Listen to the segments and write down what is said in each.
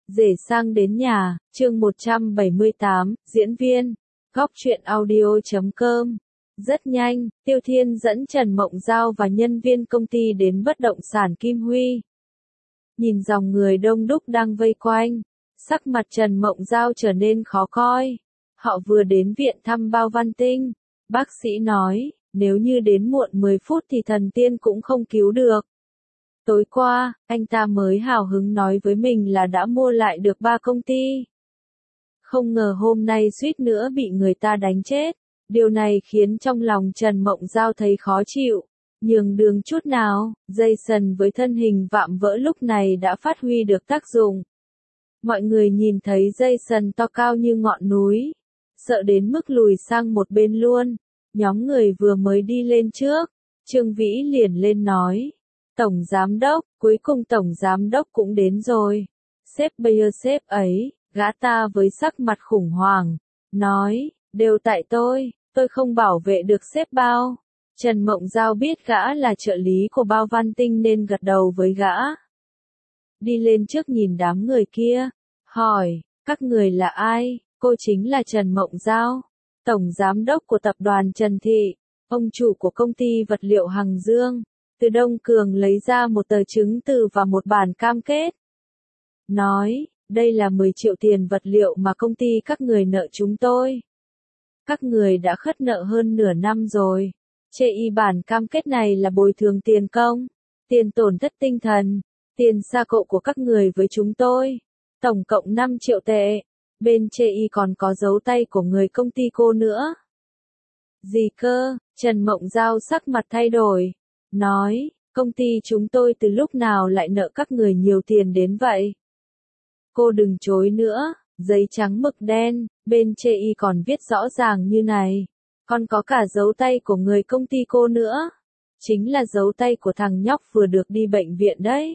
Rể sang đến nhà, chương 178, diễn viên, góc truyện audio.com. Rất nhanh, Tiêu Thiên dẫn Trần Mộng Giao và nhân viên công ty đến bất động sản Kim Huy. Nhìn dòng người đông đúc đang vây quanh, sắc mặt Trần Mộng Giao trở nên khó coi. Họ vừa đến viện thăm Bao Văn Tinh. Bác sĩ nói, nếu như đến muộn 10 phút thì thần tiên cũng không cứu được. Tối qua, anh ta mới hào hứng nói với mình là đã mua lại được 3 công ty. Không ngờ hôm nay suýt nữa bị người ta đánh chết. Điều này khiến trong lòng Trần Mộng Giao thấy khó chịu. Nhường đường chút nào, Jason với thân hình vạm vỡ lúc này đã phát huy được tác dụng. Mọi người nhìn thấy Jason to cao như ngọn núi, sợ đến mức lùi sang một bên luôn. Nhóm người vừa mới đi lên trước, Trương Vĩ liền lên nói. Tổng giám đốc, cuối cùng tổng giám đốc cũng đến rồi. Sếp bây giờ sếp ấy, gã ta với sắc mặt khủng hoảng, nói, đều tại tôi không bảo vệ được sếp Bao. Trần Mộng Giao biết gã là trợ lý của Bao Văn Tinh nên gật đầu với gã. Đi lên trước nhìn đám người kia, hỏi, các người là ai? Cô chính là Trần Mộng Giao, tổng giám đốc của tập đoàn Trần Thị, ông chủ của công ty vật liệu Hằng Dương. Từ Đông Cường lấy ra một tờ chứng từ và một bản cam kết. Nói, đây là 10 triệu tiền vật liệu mà công ty các người nợ chúng tôi. Các người đã khất nợ hơn nửa năm rồi. Chê y bản cam kết này là bồi thường tiền công, tiền tổn thất tinh thần, tiền xa cộ của các người với chúng tôi. Tổng cộng 5 triệu tệ. Bên chê y còn có dấu tay của người công ty cô nữa. Gì cơ? Trần Mộng Giao sắc mặt thay đổi. Nói, công ty chúng tôi từ lúc nào lại nợ các người nhiều tiền đến vậy? Cô đừng chối nữa, giấy trắng mực đen, bên chê y còn viết rõ ràng như này. Còn có cả dấu tay của người công ty cô nữa. Chính là dấu tay của thằng nhóc vừa được đi bệnh viện đấy.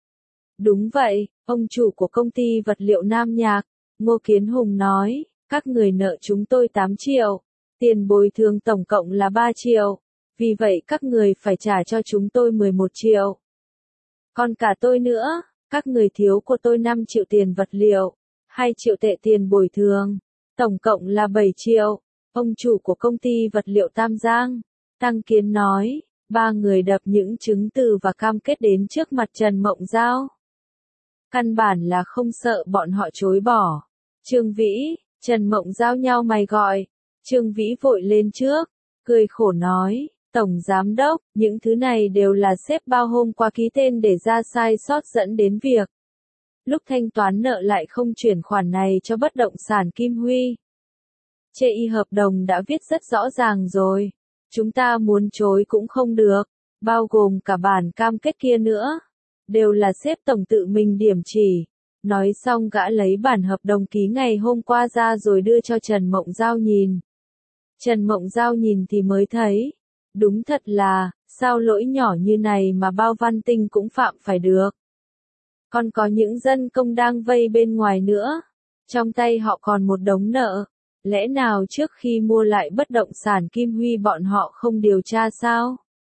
Đúng vậy, ông chủ của công ty vật liệu Nam Nhạc, Ngô Kiến Hùng nói, các người nợ chúng tôi 8 triệu, tiền bồi thường tổng cộng là 3 triệu. Vì vậy các người phải trả cho chúng tôi 11 triệu. Còn cả tôi nữa, các người thiếu của tôi 5 triệu tiền vật liệu, 2 triệu tệ tiền bồi thường, tổng cộng là 7 triệu. Ông chủ của công ty vật liệu Tam Giang, Tăng Kiến nói, 3 người đập những chứng từ và cam kết đến trước mặt Trần Mộng Giao. Căn bản là không sợ bọn họ chối bỏ. Trương Vĩ, Trần Mộng Giao nhau mày gọi. Trương Vĩ vội lên trước, cười khổ nói. Tổng giám đốc, những thứ này đều là sếp Bao hôm qua ký tên để ra sai sót dẫn đến việc. Lúc thanh toán nợ lại không chuyển khoản này cho bất động sản Kim Huy. Chê y hợp đồng đã viết rất rõ ràng rồi. Chúng ta muốn chối cũng không được, bao gồm cả bản cam kết kia nữa. Đều là sếp tổng tự mình điểm chỉ. Nói xong gã lấy bản hợp đồng ký ngày hôm qua ra rồi đưa cho Trần Mộng Giao nhìn. Trần Mộng Giao nhìn thì mới thấy. Đúng thật là, sao lỗi nhỏ như này mà Bao Văn Tinh cũng phạm phải được. Còn có những dân công đang vây bên ngoài nữa. Trong tay họ còn một đống nợ. Lẽ nào trước khi mua lại bất động sản Kim Huy bọn họ không điều tra sao?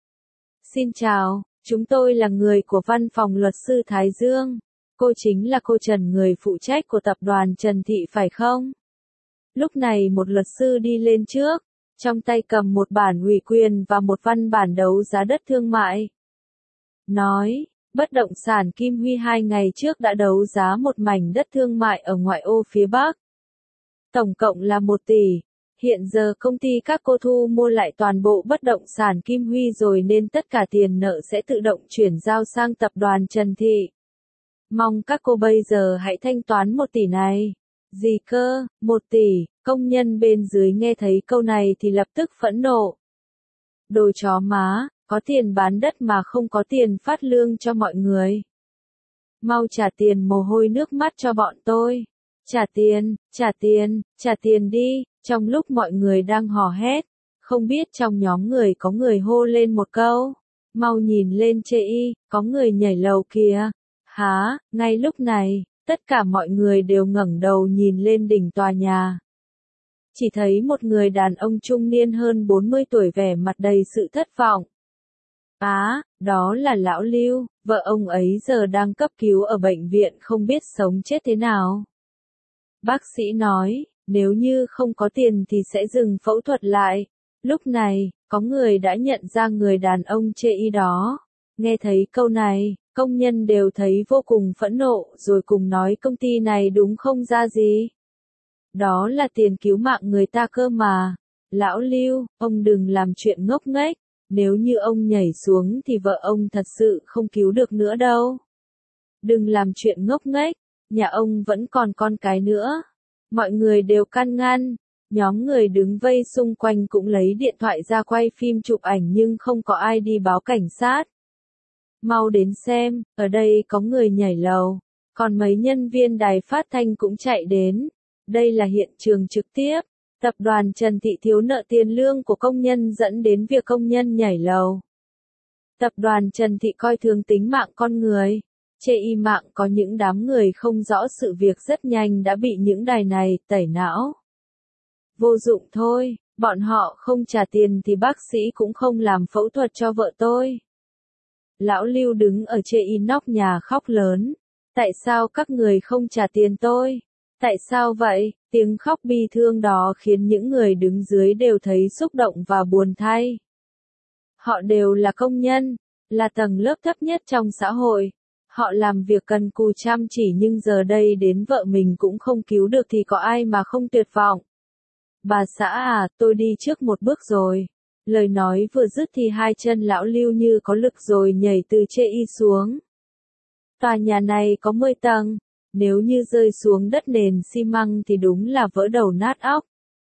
Xin chào, chúng tôi là người của văn phòng luật sư Thái Dương. Cô chính là cô Trần người phụ trách của tập đoàn Trần Thị phải không? Lúc này một luật sư đi lên trước. Trong tay cầm một bản ủy quyền và một văn bản đấu giá đất thương mại. Nói, bất động sản Kim Huy 2 ngày trước đã đấu giá một mảnh đất thương mại ở ngoại ô phía Bắc. Tổng cộng là 1 tỷ. Hiện giờ công ty các cô thu mua lại toàn bộ bất động sản Kim Huy rồi nên tất cả tiền nợ sẽ tự động chuyển giao sang tập đoàn Trần Thị. Mong các cô bây giờ hãy thanh toán 1 tỷ này. Gì cơ, 1 tỷ, công nhân bên dưới nghe thấy câu này thì lập tức phẫn nộ. Đồ chó má, có tiền bán đất mà không có tiền phát lương cho mọi người. Mau trả tiền mồ hôi nước mắt cho bọn tôi. Trả tiền, trả tiền, trả tiền đi. Trong lúc mọi người đang hò hét, không biết trong nhóm người có người hô lên một câu. Mau nhìn lên chê y, có người nhảy lầu kìa. Hả, ngay lúc này. Tất cả mọi người đều ngẩng đầu nhìn lên đỉnh tòa nhà. Chỉ thấy một người đàn ông trung niên hơn 40 tuổi vẻ mặt đầy sự thất vọng. Đó là lão Lưu, vợ ông ấy giờ đang cấp cứu ở bệnh viện không biết sống chết thế nào. Bác sĩ nói, nếu như không có tiền thì sẽ dừng phẫu thuật lại. Lúc này, có người đã nhận ra người đàn ông chê y đó. Nghe thấy câu này, công nhân đều thấy vô cùng phẫn nộ rồi cùng nói công ty này đúng không ra gì. Đó là tiền cứu mạng người ta cơ mà. Lão Lưu, ông đừng làm chuyện ngốc nghếch. Nếu như ông nhảy xuống thì vợ ông thật sự không cứu được nữa đâu. Đừng làm chuyện ngốc nghếch, nhà ông vẫn còn con cái nữa. Mọi người đều can ngăn, nhóm người đứng vây xung quanh cũng lấy điện thoại ra quay phim chụp ảnh nhưng không có ai đi báo cảnh sát. Mau đến xem, ở đây có người nhảy lầu, còn mấy nhân viên đài phát thanh cũng chạy đến. Đây là hiện trường trực tiếp. Tập đoàn Trần Thị thiếu nợ tiền lương của công nhân dẫn đến việc công nhân nhảy lầu. Tập đoàn Trần Thị coi thường tính mạng con người. Chê y mạng có những đám người không rõ sự việc rất nhanh đã bị những đài này tẩy não. Vô dụng thôi, bọn họ không trả tiền thì bác sĩ cũng không làm phẫu thuật cho vợ tôi. Lão Lưu đứng ở chê y nóc nhà khóc lớn. Tại sao các người không trả tiền tôi? Tại sao vậy? Tiếng khóc bi thương đó khiến những người đứng dưới đều thấy xúc động và buồn thay. Họ đều là công nhân, là tầng lớp thấp nhất trong xã hội. Họ làm việc cần cù chăm chỉ nhưng giờ đây đến vợ mình cũng không cứu được thì có ai mà không tuyệt vọng. Bà xã à, tôi đi trước một bước rồi. Lời nói vừa dứt thì hai chân lão Lưu như có lực rồi nhảy từ chê y xuống. Tòa nhà này có 10 tầng. Nếu như rơi xuống đất nền xi măng thì đúng là vỡ đầu nát óc.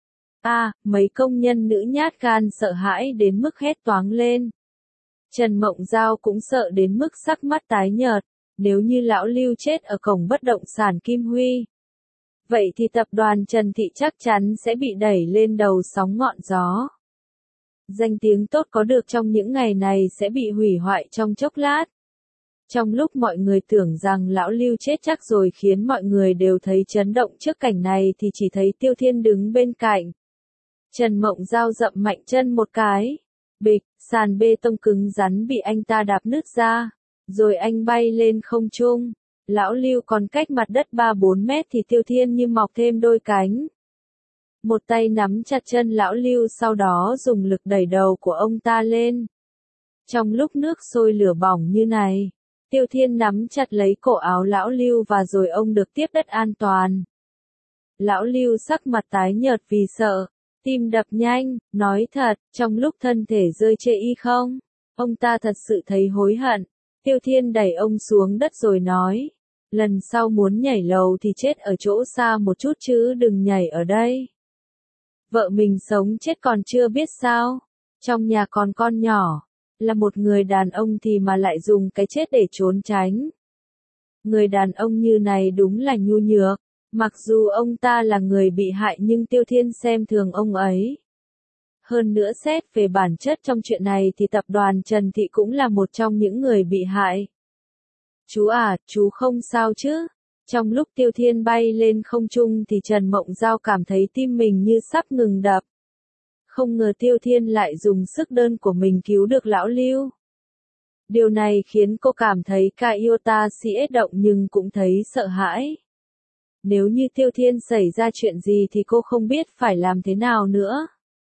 Mấy công nhân nữ nhát gan sợ hãi đến mức hét toáng lên. Trần Mộng Giao cũng sợ đến mức sắc mắt tái nhợt. Nếu như lão Lưu chết ở cổng bất động sản Kim Huy, vậy thì tập đoàn Trần Thị chắc chắn sẽ bị đẩy lên đầu sóng ngọn gió. Danh tiếng tốt có được trong những ngày này sẽ bị hủy hoại trong chốc lát. Trong lúc mọi người tưởng rằng lão Lưu chết chắc rồi khiến mọi người đều thấy chấn động trước cảnh này thì chỉ thấy Tiêu Thiên đứng bên cạnh. Trần Mộng Giao dậm mạnh chân một cái. Bịch, sàn bê tông cứng rắn bị anh ta đạp nứt ra. Rồi anh bay lên không trung. Lão Lưu còn cách mặt đất 3-4 mét thì Tiêu Thiên như mọc thêm đôi cánh. Một tay nắm chặt chân lão Lưu sau đó dùng lực đẩy đầu của ông ta lên. Trong lúc nước sôi lửa bỏng như này, Tiêu Thiên nắm chặt lấy cổ áo lão Lưu và rồi ông được tiếp đất an toàn. Lão Lưu sắc mặt tái nhợt vì sợ, tim đập nhanh, nói thật, trong lúc thân thể rơi chê y không, ông ta thật sự thấy hối hận. Tiêu Thiên đẩy ông xuống đất rồi nói, lần sau muốn nhảy lầu thì chết ở chỗ xa một chút chứ đừng nhảy ở đây. Vợ mình sống chết còn chưa biết sao, trong nhà còn con nhỏ. Là một người đàn ông thì mà lại dùng cái chết để trốn tránh. Người đàn ông như này đúng là nhu nhược. Mặc dù ông ta là người bị hại nhưng Tiêu Thiên xem thường ông ấy. Hơn nữa xét về bản chất trong chuyện này thì tập đoàn Trần Thị cũng là một trong những người bị hại. Chú à, chú không sao chứ? Trong lúc Tiêu Thiên bay lên không trung thì Trần Mộng Giao cảm thấy tim mình như sắp ngừng đập. Không ngờ Tiêu Thiên lại dùng sức đơn của mình cứu được lão Lưu. Điều này khiến cô cảm thấy cả iota CS động nhưng cũng thấy sợ hãi. Nếu như Tiêu Thiên xảy ra chuyện gì thì cô không biết phải làm thế nào nữa.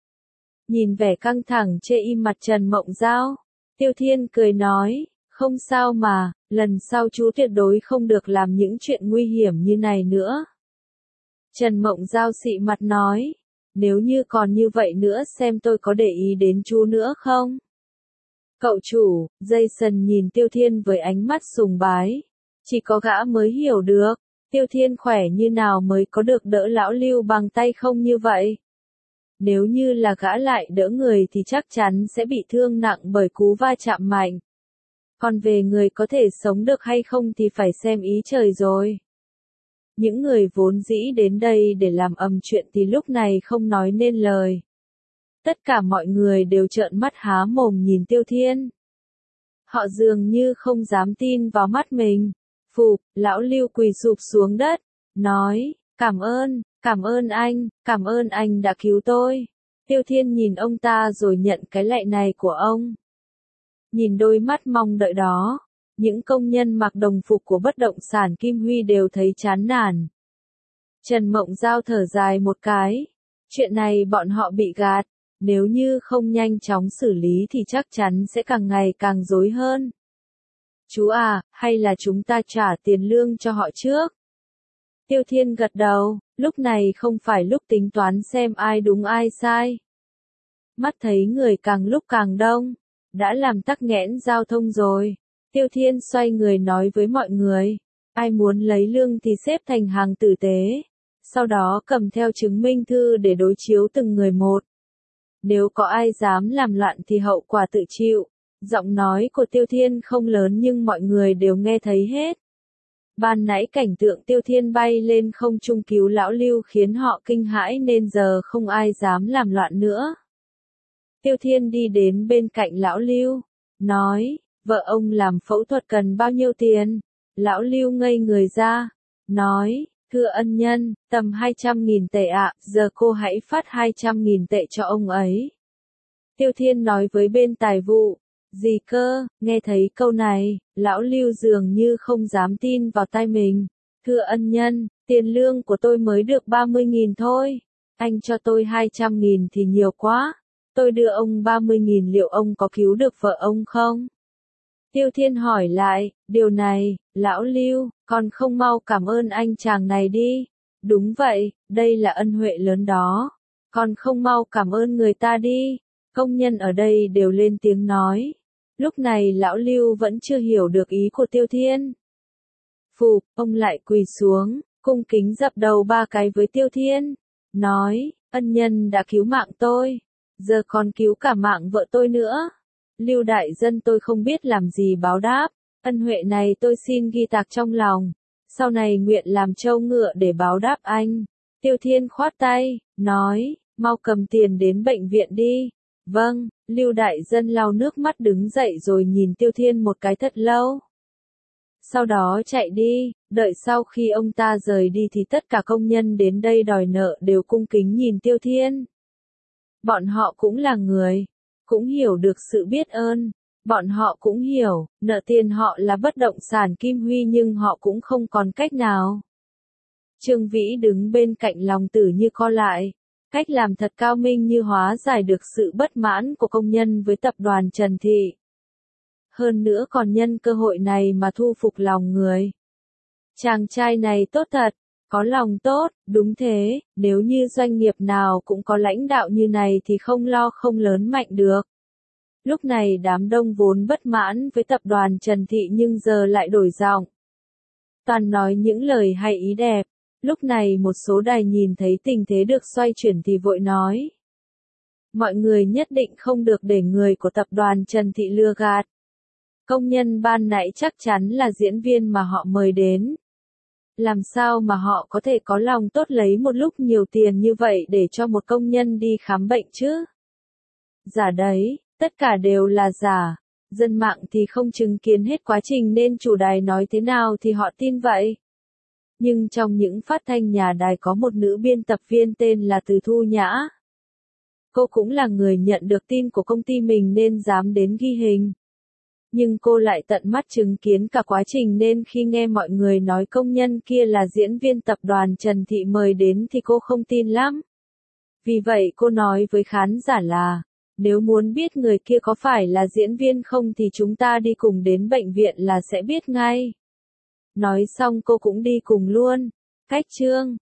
Nhìn vẻ căng thẳng chê y mặt Trần Mộng Giao, Tiêu Thiên cười nói, không sao mà, lần sau chú tuyệt đối không được làm những chuyện nguy hiểm như này nữa. Trần Mộng Giao xị mặt nói, nếu như còn như vậy nữa xem tôi có để ý đến chú nữa không? Cậu chủ, Jason nhìn Tiêu Thiên với ánh mắt sùng bái. Chỉ có gã mới hiểu được, Tiêu Thiên khỏe như nào mới có được đỡ lão Lưu bằng tay không như vậy. Nếu như là gã lại đỡ người thì chắc chắn sẽ bị thương nặng bởi cú va chạm mạnh. Còn về người có thể sống được hay không thì phải xem ý trời rồi. Những người vốn dĩ đến đây để làm ầm chuyện thì lúc này không nói nên lời. Tất cả mọi người đều trợn mắt há mồm nhìn Tiêu Thiên. Họ dường như không dám tin vào mắt mình. Phụp, lão Lưu quỳ sụp xuống đất, nói, cảm ơn anh đã cứu tôi. Tiêu Thiên nhìn ông ta rồi nhận cái lạy này của ông. Nhìn đôi mắt mong đợi đó, những công nhân mặc đồng phục của bất động sản Kim Huy đều thấy chán nản. Trần Mộng Giao thở dài một cái. Chuyện này bọn họ bị gạt, nếu như không nhanh chóng xử lý thì chắc chắn sẽ càng ngày càng rối hơn. Chú à, hay là chúng ta trả tiền lương cho họ trước? Tiêu Thiên gật đầu, lúc này không phải lúc tính toán xem ai đúng ai sai. Mắt thấy người càng lúc càng đông, đã làm tắc nghẽn giao thông rồi. Tiêu Thiên xoay người nói với mọi người, ai muốn lấy lương thì xếp thành hàng tử tế, sau đó cầm theo chứng minh thư để đối chiếu từng người một. Nếu có ai dám làm loạn thì hậu quả tự chịu. Giọng nói của Tiêu Thiên không lớn nhưng mọi người đều nghe thấy hết. Ban nãy cảnh tượng Tiêu Thiên bay lên không trung cứu lão Lưu khiến họ kinh hãi nên giờ không ai dám làm loạn nữa. Tiêu Thiên đi đến bên cạnh lão Lưu, nói, vợ ông làm phẫu thuật cần bao nhiêu tiền? Lão Lưu ngây người ra, nói, thưa ân nhân, tầm 200.000 tệ ạ, giờ cô hãy phát 200.000 tệ cho ông ấy. Tiêu Thiên nói với bên tài vụ, gì cơ, nghe thấy câu này, lão Lưu dường như không dám tin vào tai mình. Thưa ân nhân, tiền lương của tôi mới được 30.000 thôi, anh cho tôi 200.000 thì nhiều quá, tôi đưa ông 30.000 liệu ông có cứu được vợ ông không? Tiêu Thiên hỏi lại, điều này, lão Lưu, còn không mau cảm ơn anh chàng này đi. Đúng vậy, đây là ân huệ lớn đó, còn không mau cảm ơn người ta đi. Công nhân ở đây đều lên tiếng nói. Lúc này lão Lưu vẫn chưa hiểu được ý của Tiêu Thiên. Phụp, ông lại quỳ xuống, cung kính dập đầu 3 cái với Tiêu Thiên. Nói, ân nhân đã cứu mạng tôi, giờ còn cứu cả mạng vợ tôi nữa. Lưu đại dân tôi không biết làm gì báo đáp, ân huệ này tôi xin ghi tạc trong lòng, sau này nguyện làm trâu ngựa để báo đáp anh. Tiêu Thiên khoát tay, nói, mau cầm tiền đến bệnh viện đi. Vâng, Lưu đại dân lau nước mắt đứng dậy rồi nhìn Tiêu Thiên một cái thật lâu. Sau đó chạy đi, đợi sau khi ông ta rời đi thì tất cả công nhân đến đây đòi nợ đều cung kính nhìn Tiêu Thiên. Bọn họ cũng là người, cũng hiểu được sự biết ơn, bọn họ cũng hiểu, nợ tiền họ là bất động sản Kim Huy nhưng họ cũng không còn cách nào. Trương Vĩ đứng bên cạnh lòng tử như co lại, cách làm thật cao minh như hóa giải được sự bất mãn của công nhân với tập đoàn Trần Thị. Hơn nữa còn nhân cơ hội này mà thu phục lòng người. Chàng trai này tốt thật, có lòng tốt, đúng thế, nếu như doanh nghiệp nào cũng có lãnh đạo như này thì không lo không lớn mạnh được. Lúc này đám đông vốn bất mãn với tập đoàn Trần Thị nhưng giờ lại đổi giọng. Toàn nói những lời hay ý đẹp. Lúc này một số đài nhìn thấy tình thế được xoay chuyển thì vội nói. Mọi người nhất định không được để người của tập đoàn Trần Thị lừa gạt. Công nhân ban nãy chắc chắn là diễn viên mà họ mời đến. Làm sao mà họ có thể có lòng tốt lấy một lúc nhiều tiền như vậy để cho một công nhân đi khám bệnh chứ? Giả đấy, tất cả đều là giả. Dân mạng thì không chứng kiến hết quá trình nên chủ đài nói thế nào thì họ tin vậy. Nhưng trong những phát thanh nhà đài có một nữ biên tập viên tên là Từ Thu Nhã. Cô cũng là người nhận được tin của công ty mình nên dám đến ghi hình. Nhưng cô lại tận mắt chứng kiến cả quá trình nên khi nghe mọi người nói công nhân kia là diễn viên tập đoàn Trần Thị mời đến thì cô không tin lắm. Vì vậy cô nói với khán giả là, nếu muốn biết người kia có phải là diễn viên không thì chúng ta đi cùng đến bệnh viện là sẽ biết ngay. Nói xong cô cũng đi cùng luôn. Cách chương